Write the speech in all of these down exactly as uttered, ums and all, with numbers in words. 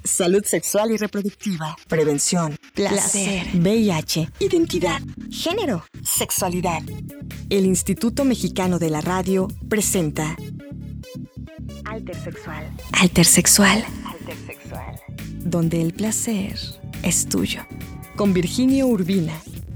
salud sexual y reproductiva, prevención, placer, V I H, identidad, género, sexualidad. El Instituto Mexicano de la Radio presenta Altersexual. Altersexual. Altersexual. Donde el placer es tuyo. Con Virginio Urbina.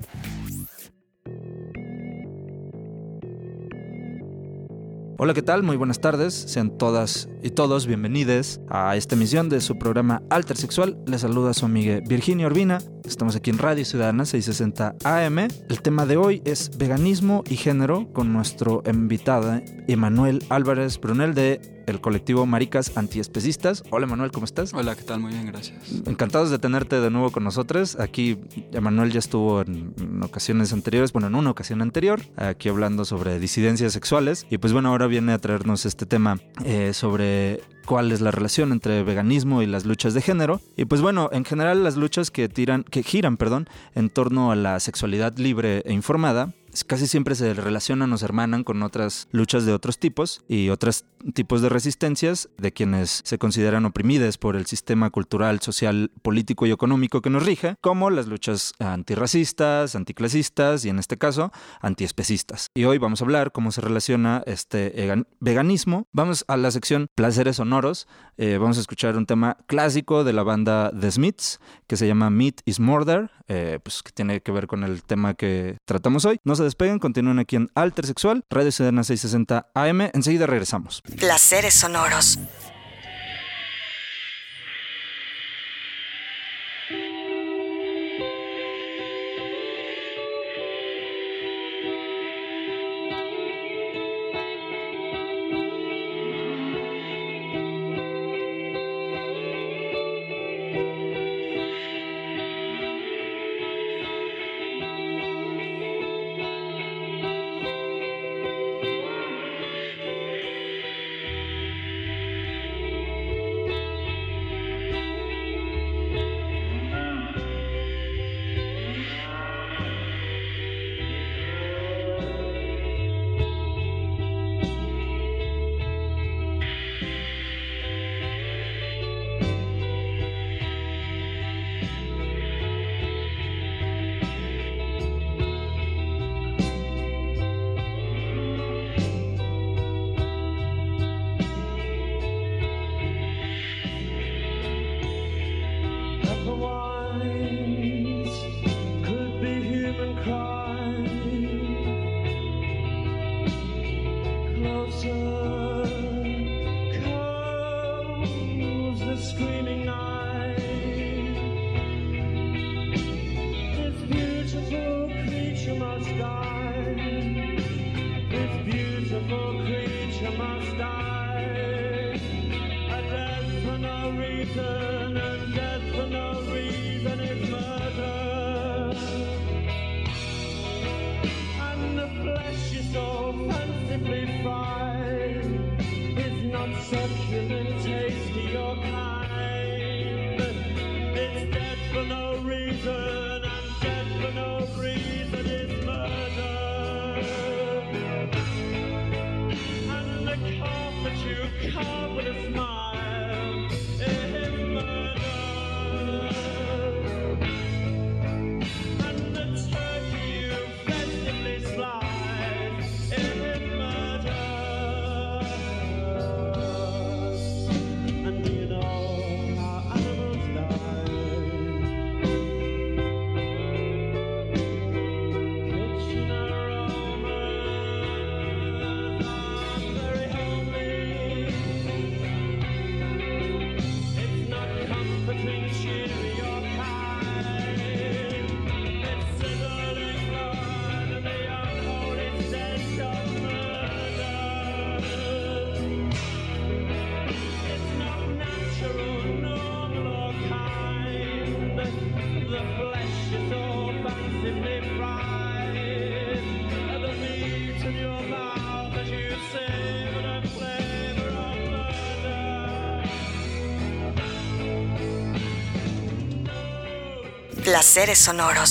Hola, ¿qué tal? Muy buenas tardes. Sean todas y todos bienvenidos a esta emisión de su programa Altersexual. Les saluda su amiga Virginia Urbina. Estamos aquí en Radio Ciudadana seiscientos sesenta A M. El tema de hoy es veganismo y género con nuestro invitado Emanuel Álvarez Brunel de el colectivo Maricas Antiespecistas. Hola, Emanuel, ¿cómo estás? Hola, ¿qué tal? Muy bien, gracias. Encantados de tenerte de nuevo con nosotros. Aquí Emanuel ya estuvo en, en ocasiones anteriores, bueno, en una ocasión anterior, aquí hablando sobre disidencias sexuales. Y pues bueno, ahora viene a traernos este tema eh, sobre cuál es la relación entre veganismo y las luchas de género. Y pues bueno, en general las luchas que tiran, que giran, perdón, en torno a la sexualidad libre e informada, casi siempre se relacionan o se hermanan con otras luchas de otros tipos y otros tipos de resistencias de quienes se consideran oprimidas por el sistema cultural, social, político y económico que nos rige, como las luchas antirracistas, anticlasistas y en este caso antiespecistas. Y hoy vamos a hablar cómo se relaciona este veganismo. Vamos a la sección Placeres Sonoros. Eh, vamos a escuchar un tema clásico de la banda The Smiths que se llama Meat is Murder, eh, pues que tiene que ver con el tema que tratamos hoy. No se despeguen, continúen aquí en Altersexual, Radio Ciudadana seiscientos sesenta A M. Enseguida regresamos. Placeres sonoros. Placeres sonoros.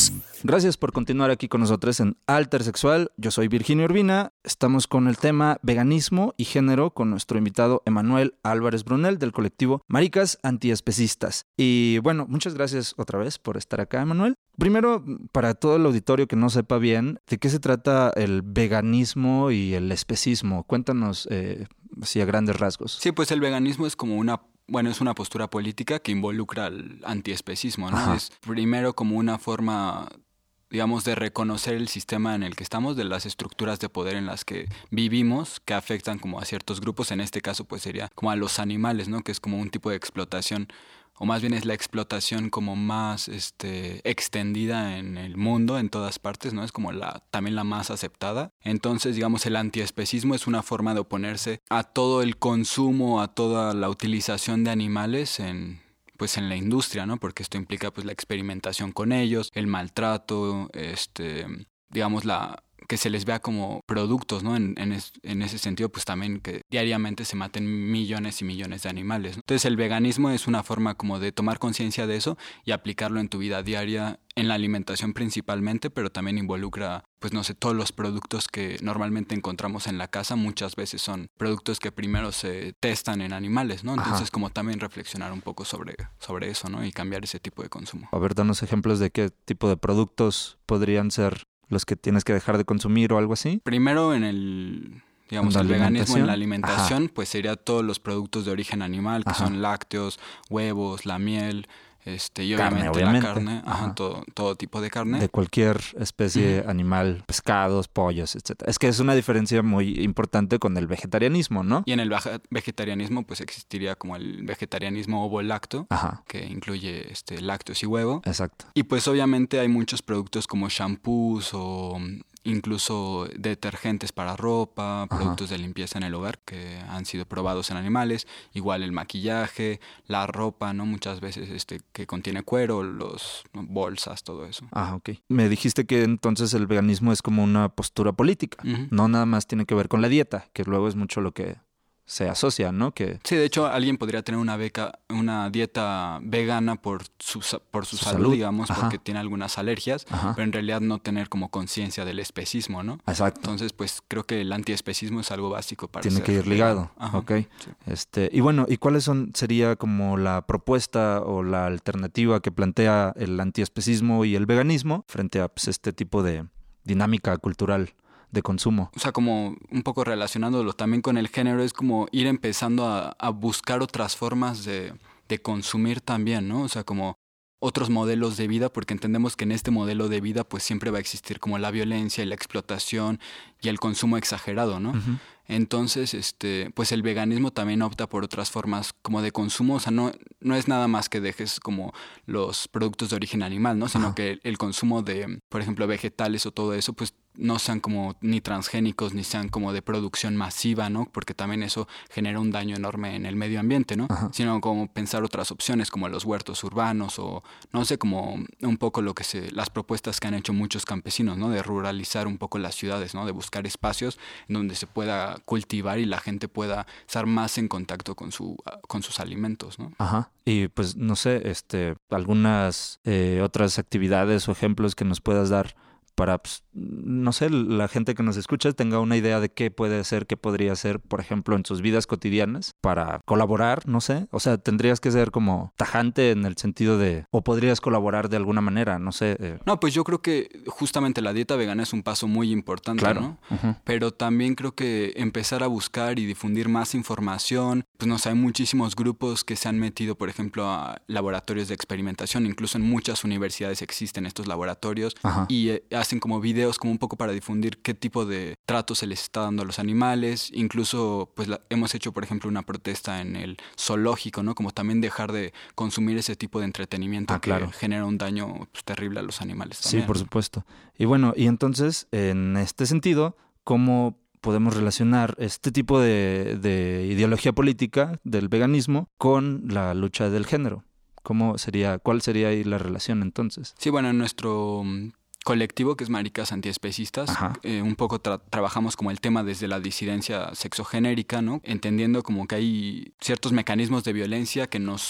Gracias por continuar aquí con nosotros en Altersexual. Yo soy Virginia Urbina. Estamos con el tema veganismo y género con nuestro invitado Emanuel Álvarez Brunel del colectivo Maricas Antiespecistas. Y bueno, muchas gracias otra vez por estar acá, Emanuel. Primero, para todo el auditorio que no sepa bien, ¿de qué se trata el veganismo y el especismo? Cuéntanos eh, así a grandes rasgos. Sí, pues el veganismo es como una... Bueno, es una postura política que involucra al antiespecismo, ¿no? Ajá. Es primero como una forma, digamos, de reconocer el sistema en el que estamos, de las estructuras de poder en las que vivimos, que afectan como a ciertos grupos. En este caso, pues sería como a los animales, ¿no? Que es como un tipo de explotación, o más bien es la explotación como más este, extendida en el mundo, en todas partes, ¿no? Es como la también la más aceptada. Entonces, digamos, el antiespecismo es una forma de oponerse a todo el consumo, a toda la utilización de animales en, pues, en la industria, ¿no? Porque esto implica pues la experimentación con ellos, el maltrato, este, digamos, la... que se les vea como productos, ¿no? En, en, es, en ese sentido, pues también que diariamente se maten millones y millones de animales, ¿no? Entonces el veganismo es una forma como de tomar conciencia de eso y aplicarlo en tu vida diaria, en la alimentación principalmente, pero también involucra, pues no sé, todos los productos que normalmente encontramos en la casa, muchas veces son productos que primero se testan en animales, ¿no? Entonces Ajá. como también reflexionar un poco sobre, sobre eso, ¿no? Y cambiar ese tipo de consumo. A ver, danos ejemplos de qué tipo de productos podrían ser los que tienes que dejar de consumir o algo así. Primero en el, digamos, el veganismo en la alimentación, Ajá. pues sería todos los productos de origen animal, que Ajá. son lácteos, huevos, la miel, este, y obviamente, carne, obviamente. la carne, Ajá. Ajá, todo, todo tipo de carne. De cualquier especie uh-huh. animal, pescados, pollos, etcétera. Es que es una diferencia muy importante con el vegetarianismo, ¿no? Y en el vegetarianismo, pues existiría como el vegetarianismo ovo-lacto, Ajá. que incluye este, lácteos y huevo. Exacto. Y pues obviamente hay muchos productos como shampoos o incluso detergentes para ropa, Ajá. productos de limpieza en el hogar que han sido probados en animales, igual el maquillaje, la ropa, ¿no? Muchas veces este que contiene cuero, los bolsas, todo eso. Ah, ok. Me dijiste que entonces el veganismo es como una postura política, uh-huh. no nada más tiene que ver con la dieta, que luego es mucho lo que se asocia, ¿no? Que sí, de hecho, alguien podría tener una beca, una dieta vegana por su, por su, su salud, salud, digamos, Ajá. porque tiene algunas alergias, Ajá. pero en realidad no tener como conciencia del especismo, ¿no? Exacto. Entonces, pues creo que el antiespecismo es algo básico para Tiene ser que ir ligado, Ajá. ok. Sí. Este, y bueno, ¿y cuáles son, sería como la propuesta o la alternativa que plantea el antiespecismo y el veganismo frente a pues, este tipo de dinámica cultural de consumo? O sea, como un poco relacionándolo también con el género, es como ir empezando a, a buscar otras formas de, de consumir también, ¿no? O sea, como otros modelos de vida, porque entendemos que en este modelo de vida pues siempre va a existir como la violencia y la explotación y el consumo exagerado, ¿no? Uh-huh. Entonces, este, pues el veganismo también opta por otras formas como de consumo, o sea, no, no es nada más que dejes como los productos de origen animal, ¿no? Sino Ajá. que el, el consumo de, por ejemplo, vegetales o todo eso, pues no sean como ni transgénicos, ni sean como de producción masiva, ¿no? Porque también eso genera un daño enorme en el medio ambiente, ¿no? Ajá. Sino como pensar otras opciones como los huertos urbanos o, no sé, como un poco lo que se, las propuestas que han hecho muchos campesinos, ¿no? De ruralizar un poco las ciudades, ¿no? De buscar espacios en donde se pueda cultivar y la gente pueda estar más en contacto con su con sus alimentos, ¿no? Ajá. Y pues, no sé, este, algunas eh, otras actividades o ejemplos que nos puedas dar para, pues, no sé, la gente que nos escucha tenga una idea de qué puede ser, qué podría ser, por ejemplo, en sus vidas cotidianas para colaborar, no sé. O sea, tendrías que ser como tajante en el sentido de, o podrías colaborar de alguna manera, no sé. Eh. No, pues yo creo que justamente la dieta vegana es un paso muy importante, claro. ¿no? Uh-huh. Pero también creo que empezar a buscar y difundir más información, pues no sé, hay muchísimos grupos que se han metido, por ejemplo, a laboratorios de experimentación, incluso en muchas universidades existen estos laboratorios uh-huh. y eh, hacen como videos como un poco para difundir qué tipo de trato se les está dando a los animales. Incluso pues la, hemos hecho, por ejemplo, una protesta en el zoológico, ¿no? Como también dejar de consumir ese tipo de entretenimiento ah, que claro. genera un daño pues, terrible a los animales también. Sí, por supuesto. Y bueno, y entonces, en este sentido, ¿cómo podemos relacionar este tipo de, de ideología política del veganismo con la lucha del género? ¿Cómo sería, cuál sería ahí la relación entonces? Sí, bueno, en nuestro colectivo que es Maricas Antiespecistas, eh, un poco tra- trabajamos como el tema desde la disidencia sexogenérica, ¿no? Entendiendo como que hay ciertos mecanismos de violencia que nos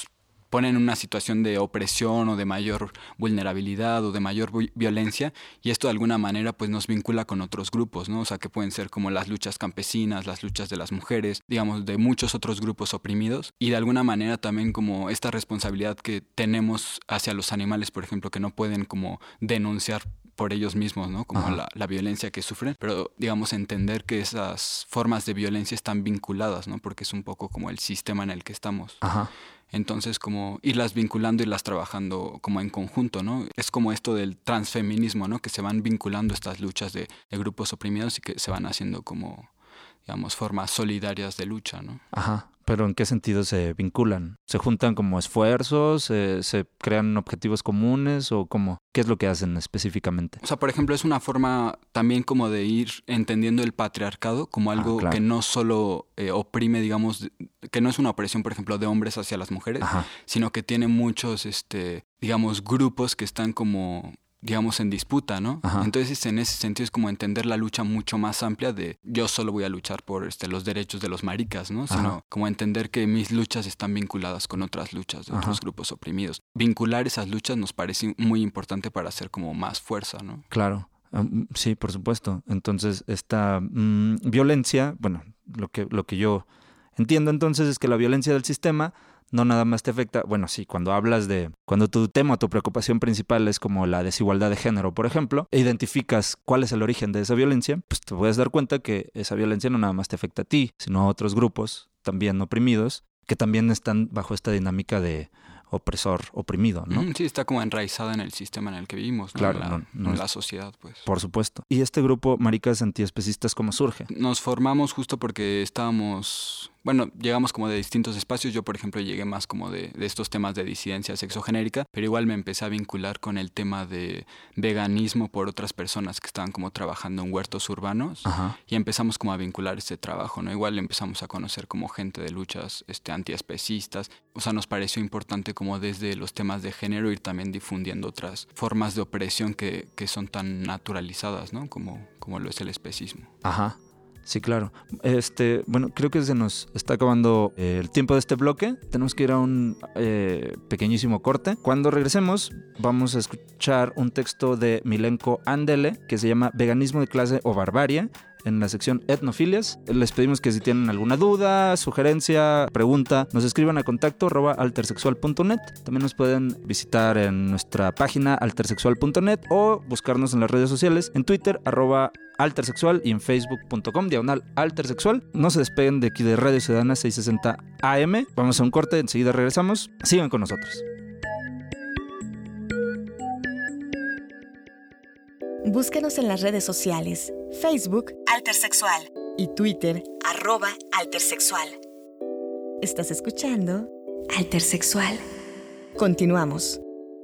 ponen en una situación de opresión o de mayor vulnerabilidad o de mayor vi- violencia, y esto de alguna manera pues nos vincula con otros grupos, ¿no? O sea, que pueden ser como las luchas campesinas, las luchas de las mujeres, digamos, de muchos otros grupos oprimidos, y de alguna manera también como esta responsabilidad que tenemos hacia los animales, por ejemplo, que no pueden como denunciar por ellos mismos, ¿no? Como la, la violencia que sufren, pero digamos entender que esas formas de violencia están vinculadas, ¿no? Porque es un poco como el sistema en el que estamos. Ajá. Entonces, como irlas vinculando, irlas trabajando como en conjunto, ¿no? Es como esto del transfeminismo, ¿no? Que se van vinculando estas luchas de, de grupos oprimidos y que se van haciendo como, digamos, formas solidarias de lucha, ¿no? Ajá. ¿Pero en qué sentido se vinculan? ¿Se juntan como esfuerzos? ¿Se, se crean objetivos comunes? ¿O cómo? ¿Qué es lo que hacen específicamente? O sea, por ejemplo, es una forma también como de ir entendiendo el patriarcado como algo Ah, claro. que no solo eh, oprime, digamos, que no es una opresión, por ejemplo, de hombres hacia las mujeres, Ajá. sino que tiene muchos, este, digamos, grupos que están como, digamos, en disputa, ¿no? Ajá. Entonces, en ese sentido es como entender la lucha mucho más amplia de yo solo voy a luchar por este, los derechos de los maricas, ¿no? Sino Ajá. como entender que mis luchas están vinculadas con otras luchas de Ajá. otros grupos oprimidos. Vincular esas luchas nos parece muy importante para hacer como más fuerza, ¿no? Claro. Um, sí, por supuesto. Entonces, esta mm, violencia, bueno, lo que, lo que yo entiendo entonces es que la violencia del sistema no nada más te afecta, bueno, sí, cuando hablas de, cuando tu tema, tu preocupación principal es como la desigualdad de género, por ejemplo, e identificas cuál es el origen de esa violencia, pues te puedes dar cuenta que esa violencia no nada más te afecta a ti, sino a otros grupos también oprimidos, que también están bajo esta dinámica de opresor oprimido, ¿no? Mm, sí, está como enraizada en el sistema en el que vivimos, ¿no? Claro, en la, no- no en es- la sociedad, pues. Por supuesto. ¿Y este grupo Maricas Antiespecistas cómo surge? Nos formamos justo porque estábamos, bueno, llegamos como de distintos espacios. Yo, por ejemplo, llegué más como de, de estos temas de disidencia sexogenérica, pero igual me empecé a vincular con el tema de veganismo por otras personas que estaban como trabajando en huertos urbanos. Ajá. Y empezamos como a vincular este trabajo, ¿no? Igual empezamos a conocer como gente de luchas este, antiespecistas. O sea, nos pareció importante como desde los temas de género ir también difundiendo otras formas de opresión que, que son tan naturalizadas, ¿no? Como, como lo es el especismo. Ajá. Sí, claro. Este, bueno, creo que se nos está acabando eh, el tiempo de este bloque. Tenemos que ir a un eh, pequeñísimo corte. Cuando regresemos, vamos a escuchar un texto de Milenko Andele que se llama Veganismo de clase o barbarie, en la sección Etnofilias. Les pedimos que si tienen alguna duda, sugerencia, pregunta, nos escriban a contacto arroba altersexual punto net. También nos pueden visitar en nuestra página altersexual punto net o buscarnos en las redes sociales, en Twitter arroba altersexual y en facebook punto com diagonal altersexual. No se despeguen de aquí de Radio Ciudadana seiscientos sesenta A M. Vamos a un corte, enseguida regresamos. Sigan con nosotros. Búscanos en las redes sociales, Facebook, Altersexual, y Twitter, arroba Altersexual. ¿Estás escuchando? Altersexual. Continuamos.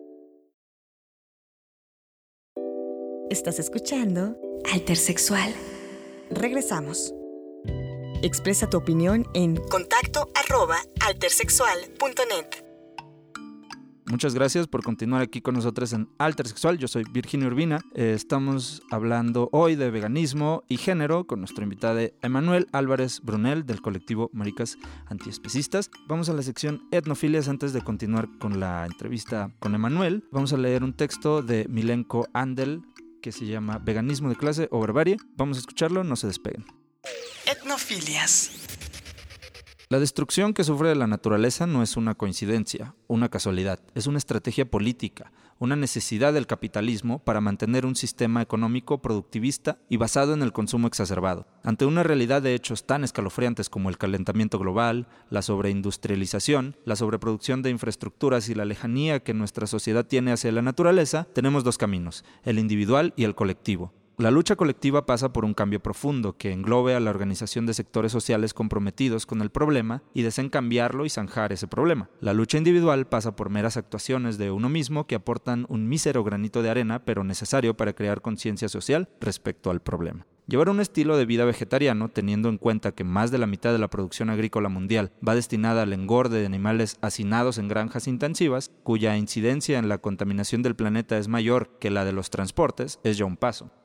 ¿Estás escuchando? Altersexual. Regresamos. Expresa tu opinión en contacto arroba altersexual punto net. Muchas gracias por continuar aquí con nosotros en Altersexual. Yo soy Virginia Urbina. Eh, estamos hablando hoy de veganismo y género con nuestro invitado Emanuel Álvarez Brunel del colectivo Maricas Antiespecistas. Vamos a la sección Etnofilias. Antes de continuar con la entrevista con Emanuel, vamos a leer un texto de Milenko Andel que se llama Veganismo de clase o barbarie. Vamos a escucharlo, no se despeguen. Etnofilias. La destrucción que sufre la naturaleza no es una coincidencia, una casualidad, es una estrategia política, una necesidad del capitalismo para mantener un sistema económico productivista y basado en el consumo exacerbado. Ante una realidad de hechos tan escalofriantes como el calentamiento global, la sobreindustrialización, la sobreproducción de infraestructuras y la lejanía que nuestra sociedad tiene hacia la naturaleza, tenemos dos caminos, el individual y el colectivo. La lucha colectiva pasa por un cambio profundo que englobe a la organización de sectores sociales comprometidos con el problema y deseen cambiarlo y zanjar ese problema. La lucha individual pasa por meras actuaciones de uno mismo que aportan un mísero granito de arena, pero necesario para crear conciencia social respecto al problema. Llevar un estilo de vida vegetariano, teniendo en cuenta que más de la mitad de la producción agrícola mundial va destinada al engorde de animales hacinados en granjas intensivas, cuya incidencia en la contaminación del planeta es mayor que la de los transportes, es ya un paso.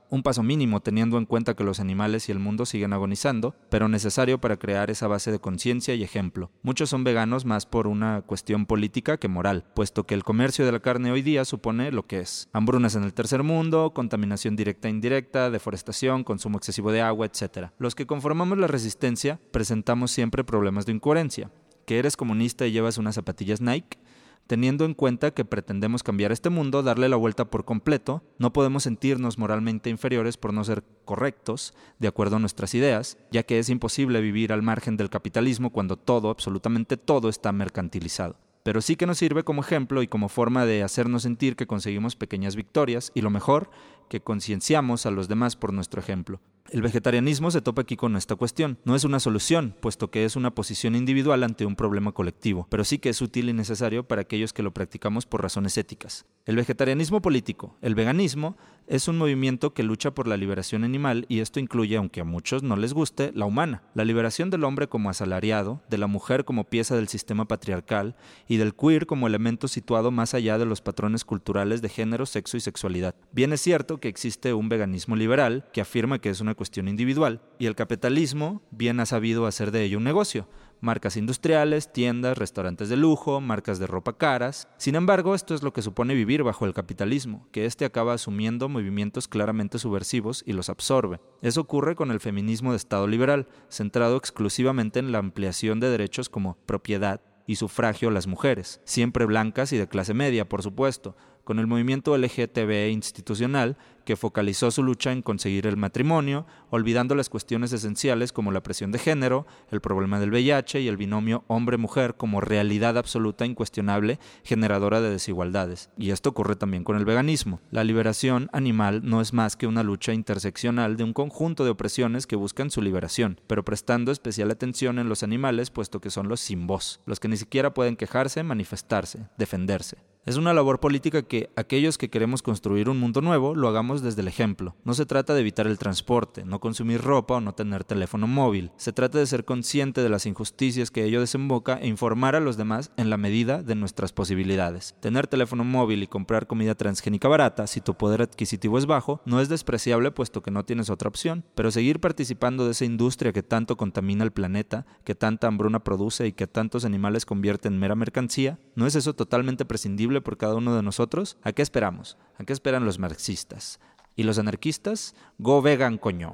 Un paso mínimo teniendo en cuenta que los animales y el mundo siguen agonizando, pero necesario para crear esa base de conciencia y ejemplo. Muchos son veganos más por una cuestión política que moral, puesto que el comercio de la carne hoy día supone lo que es: hambrunas en el tercer mundo, contaminación directa e indirecta, deforestación, consumo excesivo de agua, etcétera. Los que conformamos la resistencia presentamos siempre problemas de incoherencia. ¿Que eres comunista y llevas unas zapatillas Nike? Teniendo en cuenta que pretendemos cambiar este mundo, darle la vuelta por completo, no podemos sentirnos moralmente inferiores por no ser correctos, de acuerdo a nuestras ideas, ya que es imposible vivir al margen del capitalismo cuando todo, absolutamente todo, está mercantilizado. Pero sí que nos sirve como ejemplo y como forma de hacernos sentir que conseguimos pequeñas victorias y, lo mejor, que concienciamos a los demás por nuestro ejemplo. El vegetarianismo se topa aquí con esta cuestión. No es una solución, puesto que es una posición individual ante un problema colectivo, pero sí que es útil y necesario para aquellos que lo practicamos por razones éticas. El vegetarianismo político, el veganismo, es un movimiento que lucha por la liberación animal y esto incluye, aunque a muchos no les guste, la humana. La liberación del hombre como asalariado, de la mujer como pieza del sistema patriarcal y del queer como elemento situado más allá de los patrones culturales de género, sexo y sexualidad. Bien es cierto que existe un veganismo liberal que afirma que es una cuestión individual, y el capitalismo bien ha sabido hacer de ello un negocio. Marcas industriales, tiendas, restaurantes de lujo, marcas de ropa caras. Sin embargo, esto es lo que supone vivir bajo el capitalismo, que éste acaba asumiendo movimientos claramente subversivos y los absorbe. Eso ocurre con el feminismo de Estado liberal, centrado exclusivamente en la ampliación de derechos como propiedad y sufragio a las mujeres, siempre blancas y de clase media, por supuesto, con el movimiento L G B T institucional que focalizó su lucha en conseguir el matrimonio, olvidando las cuestiones esenciales como la presión de género, el problema del V I H y el binomio hombre-mujer como realidad absoluta incuestionable generadora de desigualdades. Y esto ocurre también con el veganismo. La liberación animal no es más que una lucha interseccional de un conjunto de opresiones que buscan su liberación, pero prestando especial atención en los animales, puesto que son los sin voz, los que ni siquiera pueden quejarse, manifestarse, defenderse. Es una labor política que aquellos que queremos construir un mundo nuevo lo hagamos desde el ejemplo. No se trata de evitar el transporte, no consumir ropa o no tener teléfono móvil. Se trata de ser consciente de las injusticias que ello desemboca e informar a los demás en la medida de nuestras posibilidades. Tener teléfono móvil y comprar comida transgénica barata, si tu poder adquisitivo es bajo, no es despreciable puesto que no tienes otra opción, pero seguir participando de esa industria que tanto contamina el planeta, que tanta hambruna produce y que tantos animales convierte en mera mercancía, ¿no es eso totalmente prescindible por cada uno de nosotros? ¿A qué esperamos? ¿A qué esperan los marxistas? ¿Y los anarquistas? Go vegan, coño.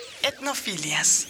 Etnofilias.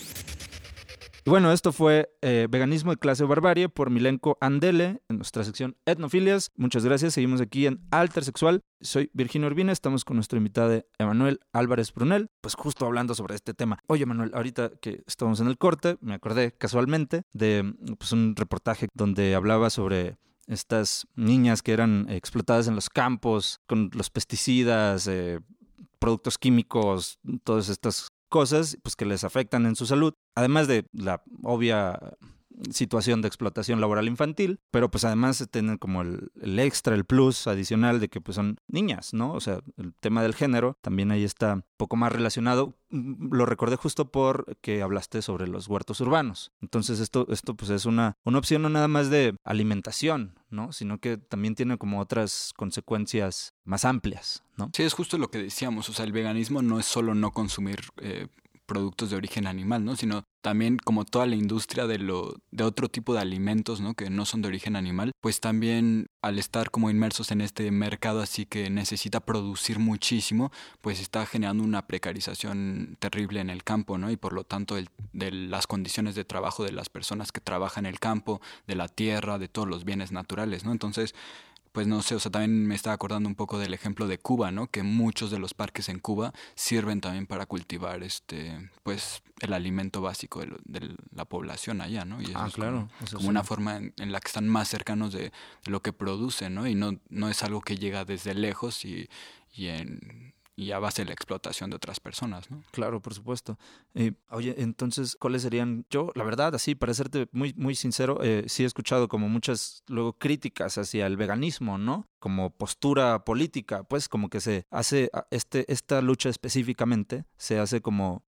Y bueno, esto fue eh, Veganismo de Clase o Barbarie por Milenko Andele en nuestra sección Etnofilias. Muchas gracias. Seguimos aquí en Altersexual. Soy Virginia Urbina. Estamos con nuestro invitado Emanuel Álvarez Brunel, pues justo hablando sobre este tema. Oye, Emanuel, ahorita que estamos en el corte, me acordé casualmente de pues, un reportaje donde hablaba sobre estas niñas que eran explotadas en los campos con los pesticidas, eh, productos químicos, todas estas cosas pues que les afectan en su salud, además de la obvia situación de explotación laboral infantil, pero pues además tienen como el, el extra, el plus adicional de que pues son niñas, ¿no? O sea, el tema del género también ahí está un poco más relacionado. Lo recordé justo porque hablaste sobre los huertos urbanos. Entonces esto, esto pues es una, una opción no nada más de alimentación, ¿no? Sino que también tiene como otras consecuencias más amplias, ¿no? Sí, es justo lo que decíamos. O sea, el veganismo no es solo no consumir eh, productos de origen animal, ¿no? Sino también como toda la industria de lo de otro tipo de alimentos, ¿no? Que no son de origen animal, pues también al estar como inmersos en este mercado así que necesita producir muchísimo, pues está generando una precarización terrible en el campo, ¿no? Y por lo tanto el, de las condiciones de trabajo de las personas que trabajan en el campo, de la tierra, de todos los bienes naturales, ¿no? Entonces, pues no sé, o sea, también me estaba acordando un poco del ejemplo de Cuba, ¿no? Que muchos de los parques en Cuba sirven también para cultivar, este, pues, el alimento básico de, lo, de la población allá, ¿no? Y eso ah, es claro. como, Eso como sí. una forma en, en la que están más cercanos de, de lo que producen, ¿no? Y no, no es algo que llega desde lejos y, y en... y a base de la explotación de otras personas, ¿no? Claro, por supuesto. Eh, oye, entonces, ¿cuáles serían? Yo, la verdad, así, para serte muy, muy sincero, eh, sí he escuchado como muchas, luego, críticas hacia el veganismo, ¿no? Como postura política, pues como que se hace, este, esta lucha específicamente se hace como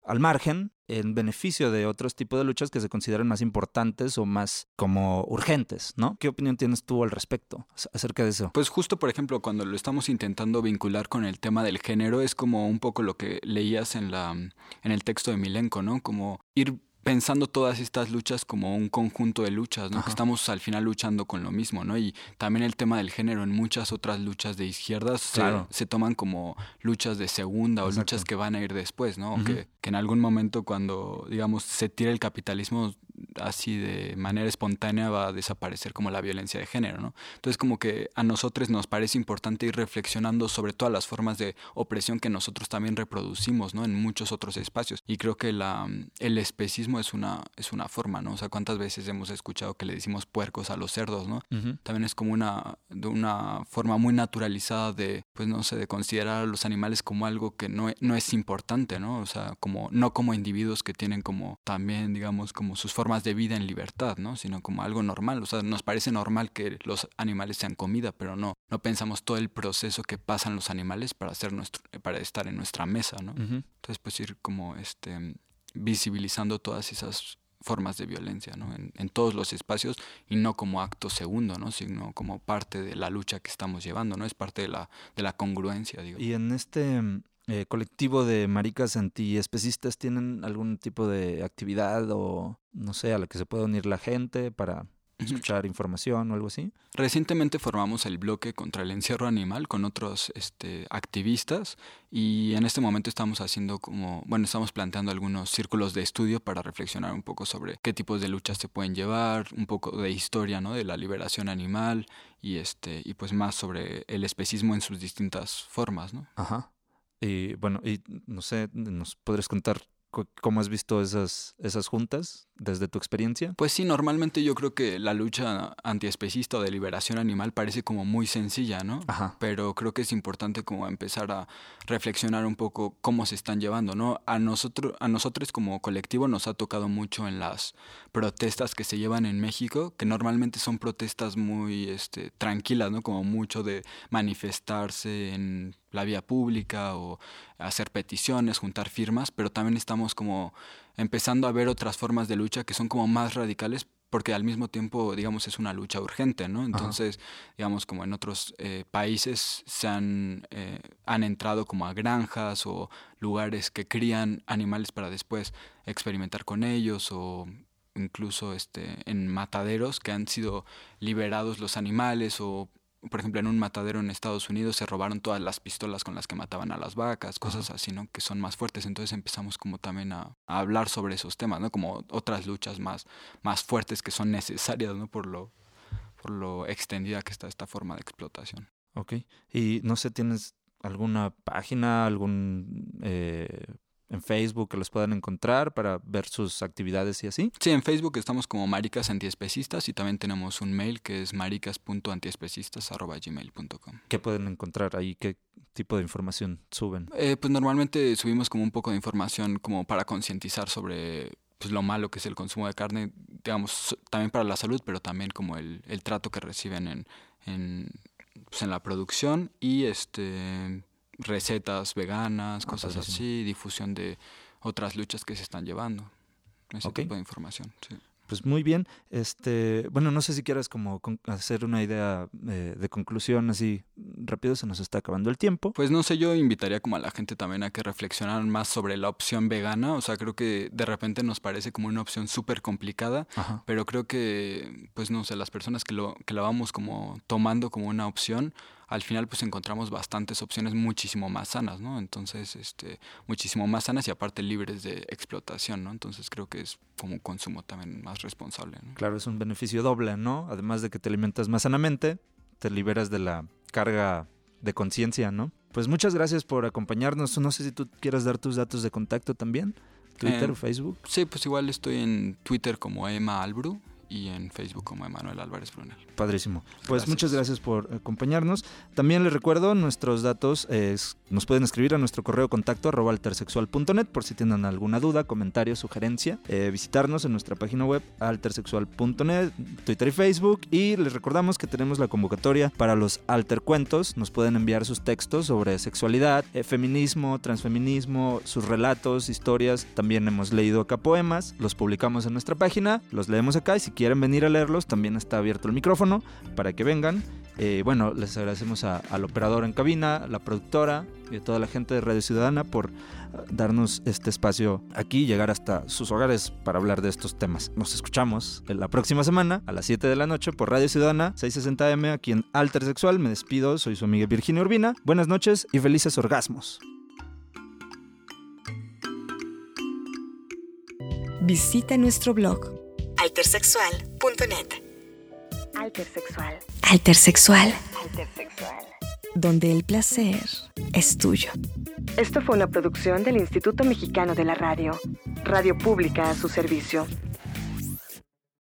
al margen en beneficio de otros tipos de luchas que se consideran más importantes o más como urgentes, ¿no? ¿Qué opinión tienes tú al respecto acerca de eso? Pues justo, por ejemplo, cuando lo estamos intentando vincular con el tema del género, es como un poco lo que leías en la en el texto de Milenko, ¿no? Como ir pensando todas estas luchas como un conjunto de luchas, ¿no? Que estamos al final luchando con lo mismo, ¿no? Y también el tema del género en muchas otras luchas de izquierdas claro. se, se toman como luchas de segunda o Exacto. luchas que van a ir después, ¿no? Uh-huh. Que, que en algún momento cuando, digamos, se tira el capitalismo así de manera espontánea va a desaparecer como la violencia de género, ¿no? Entonces como que a nosotros nos parece importante ir reflexionando sobre todas las formas de opresión que nosotros también reproducimos, ¿no? En muchos otros espacios. Y creo que la, el especismo es una, es una forma, ¿no? O sea, ¿cuántas veces hemos escuchado que le decimos puercos a los cerdos, ¿no? Uh-huh. También es como una, de una forma muy naturalizada de, pues no sé, de considerar a los animales como algo que no, no es importante, ¿no? O sea, como, no como individuos que tienen como también, digamos, como sus formas de vida en libertad, ¿no? Sino como algo normal. O sea, nos parece normal que los animales sean comida, pero no, no pensamos todo el proceso que pasan los animales para hacer nuestro, para estar en nuestra mesa, ¿no? Uh-huh. Entonces, pues ir como este visibilizando todas esas formas de violencia, ¿no? En, en todos los espacios y no como acto segundo, ¿no? Sino como parte de la lucha que estamos llevando, ¿no? Es parte de la, de la congruencia, digo. Y en este eh, colectivo de maricas antiespecistas, ¿tienen algún tipo de actividad o, no sé, a la que se pueda unir la gente para escuchar información o algo así? Recientemente formamos el bloque contra el encierro animal con otros este, activistas y en este momento estamos haciendo como, bueno, estamos planteando algunos círculos de estudio para reflexionar un poco sobre qué tipos de luchas se pueden llevar, un poco de historia, ¿no? De la liberación animal y este y pues más sobre el especismo en sus distintas formas, ¿no? Ajá. Y bueno, y no sé, ¿nos podrías contar cómo has visto esas, esas juntas desde tu experiencia? Pues sí, normalmente yo creo que la lucha antiespecista o de liberación animal parece como muy sencilla, ¿no? Ajá. Pero creo que es importante como empezar a reflexionar un poco cómo se están llevando, ¿no? A nosotros, a nosotros como colectivo nos ha tocado mucho en las protestas que se llevan en México, que normalmente son protestas muy este, tranquilas, ¿no? Como mucho de manifestarse en la vía pública o hacer peticiones, juntar firmas, pero también estamos como empezando a ver otras formas de lucha que son como más radicales porque al mismo tiempo, digamos, es una lucha urgente, ¿no? Entonces, ajá, digamos, como en otros eh, países se han, eh, han entrado como a granjas o lugares que crían animales para después experimentar con ellos o incluso este, en mataderos que han sido liberados los animales o por ejemplo, en un matadero en Estados Unidos se robaron todas las pistolas con las que mataban a las vacas, cosas así, ¿no? Que son más fuertes. Entonces empezamos como también a, a hablar sobre esos temas, ¿no? Como otras luchas más, más fuertes que son necesarias, ¿no? Por lo, por lo extendida que está esta forma de explotación. Ok. Y no sé, ¿tienes alguna página, algún... Eh... en Facebook que los puedan encontrar para ver sus actividades y así? Sí, en Facebook estamos como Maricas Antiespecistas y también tenemos un mail que es maricas punto antiespecistas arroba gmail punto com. ¿Qué pueden encontrar ahí? ¿Qué tipo de información suben? Eh, pues normalmente subimos como un poco de información como para concientizar sobre pues, lo malo que es el consumo de carne, digamos, también para la salud, pero también como el, el trato que reciben en, en, pues, en la producción y este... recetas veganas, cosas ah, así, difusión de otras luchas que se están llevando. Ese okay. tipo de información, sí. Pues muy bien. Este, bueno, no sé si quieras como con, hacer una idea eh, de conclusión así rápido, se nos está acabando el tiempo. Pues no sé, yo invitaría como a la gente también a que reflexionaran más sobre la opción vegana. O sea, creo que de repente nos parece como una opción súper complicada, ajá, pero creo que, pues no sé, las personas que lo que la vamos como tomando como una opción, al final pues encontramos bastantes opciones muchísimo más sanas, ¿no? Entonces, este, muchísimo más sanas y aparte libres de explotación, ¿no? Entonces creo que es como un consumo también más responsable, ¿no? Claro, es un beneficio doble, ¿no? Además de que te alimentas más sanamente, te liberas de la carga de conciencia, ¿no? Pues muchas gracias por acompañarnos. No sé si tú quieras dar tus datos de contacto también, Twitter eh, o Facebook. Sí, pues igual estoy en Twitter como Emma Albru y en Facebook como Emanuel Álvarez Brunel. Padrísimo. Pues Gracias. Muchas gracias por acompañarnos. También les recuerdo nuestros datos, es, nos pueden escribir a nuestro correo contacto arroba altersexual punto net por si tienen alguna duda, comentario, sugerencia. Eh, visitarnos en nuestra página web altersexual punto net, Twitter y Facebook. Y les recordamos que tenemos la convocatoria para los altercuentos. Nos pueden enviar sus textos sobre sexualidad, eh, feminismo, transfeminismo, sus relatos, historias. También hemos leído acá poemas, los publicamos en nuestra página, los leemos acá y si quieren venir a leerlos también está abierto el micrófono para que vengan. Eh, bueno, les agradecemos a, al operador en cabina, a la productora y a toda la gente de Radio Ciudadana por uh, darnos este espacio aquí y llegar hasta sus hogares para hablar de estos temas. Nos escuchamos la próxima semana a las siete de la noche por Radio Ciudadana seiscientos sesenta eme aquí en Altersexual. Me despido, soy su amiga Virginia Urbina. Buenas noches y felices orgasmos. Visita nuestro blog altersexual punto net. Altersexual. Altersexual. Altersexual. Donde el placer es tuyo. Esto fue una producción del Instituto Mexicano de la Radio. Radio pública a su servicio.